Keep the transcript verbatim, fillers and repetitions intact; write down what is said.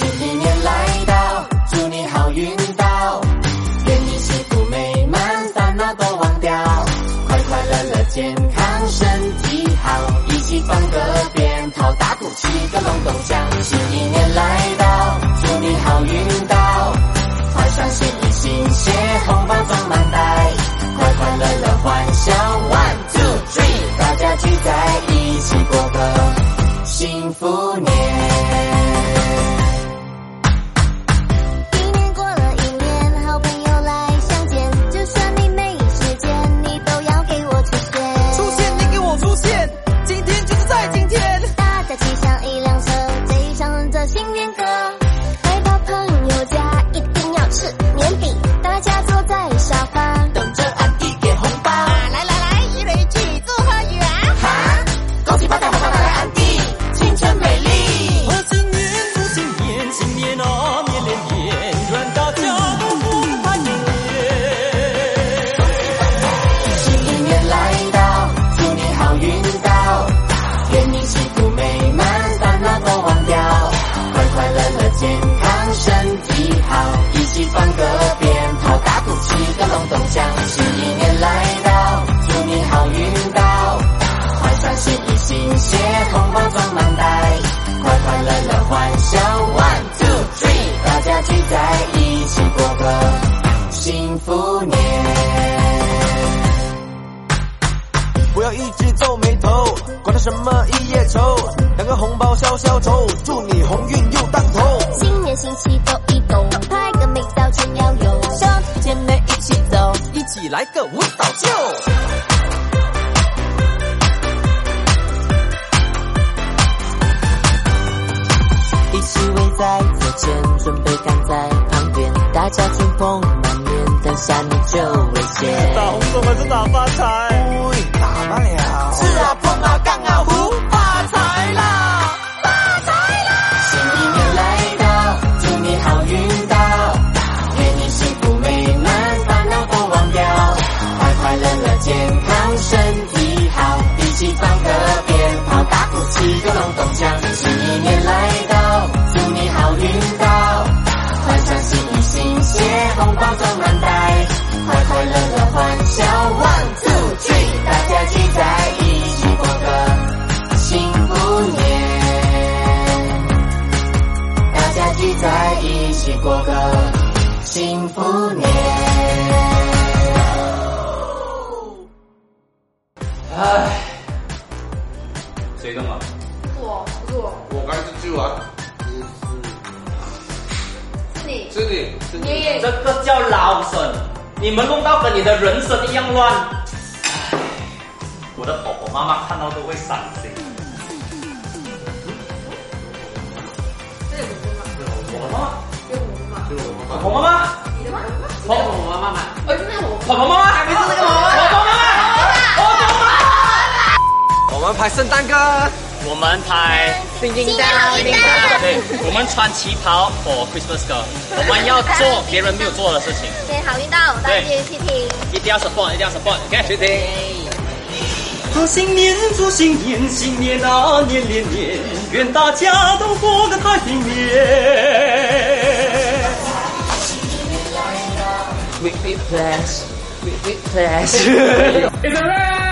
新一年来到，祝你好运到，愿你幸福美满，烦恼都忘掉，快快乐乐健康身体好，一起放个鞭炮，打鼓起个隆咚响。新一年来到，祝你好运到，换上新衣新鞋，红包装满袋，快快乐乐欢笑 one two three， 大家聚在一起过个幸福年。 一年过了一年，好朋友来相见，就算你没时间，你都要给我出现。 出现，你给我出现，今天就是在今天。 大家骑上一辆车，追上这新年歌，来到朋友家一定要吃年饼，大家坐在沙发等着安迪给红包。 来来来，一人一句祝贺语啊！ 哈，恭喜发财，红包拿来安迪，青春美丽。 贺新年，祝新年，新年啊，年年年，愿大家都过个太平年。 新一年来到，祝你好运到，愿你幸福美满，烦恼都忘掉，快快乐乐健康身体好，一起放个鞭炮，打鼓起个隆咚响。新一年来到，祝你好运到，换上新衣新鞋，红包装满袋，快快乐乐欢笑 one two three， 大家聚在一起过个幸福年。 不要一直皱眉头，管他什么一夜愁，两个红包消消愁，祝你鸿运又当头。 新年新气抖一抖，拍个美照真要有， 兄弟姐妹一起走，一起来个舞蹈秀。 一起围在左前，准备赶在旁边，大家春风满面，等下你就危险。 打红怎么是打发财？喂，打不了。 是啊，碰啊，杠啊，胡发财啦，发财啦！新一年来到，祝你好运到，愿你幸福美满，烦恼都忘掉，快快乐乐健康身体好，一起放个鞭炮，打鼓起个隆咚响。新一年来到，祝你好运到，换上新衣新鞋，红包装满袋，快快乐乐欢笑 one two three， 大家聚在一起过个幸福年，大家聚在一起过个幸福年。 唉，谁的嘛？ 我不是我， 我刚才是救啊。 是你， 是你，是你。 你这个叫老生，你们弄到跟你的人生一样乱。唉，我的婆婆妈妈看到都会伤心。 这有我妈妈， 我的妈妈， 有我妈妈， 就我妈妈。 婆婆妈妈， 你的妈妈， 婆婆妈妈， 哦，真的我婆婆妈妈，还没是那个婆婆妈妈，婆婆妈妈，婆婆妈妈。 我们拍圣诞歌， 我们拍叮叮当叮叮当， 对，我们穿旗袍 for Christmas 歌，我们要做别人没有做的事情， 今天好运到，大家一起听。 一定要 support， 一定要 support，OK， 去听。 祝新年，祝新年，新年啊，年年年，愿大家都过个太平年。 We we flash, we we flash. It's a wrap.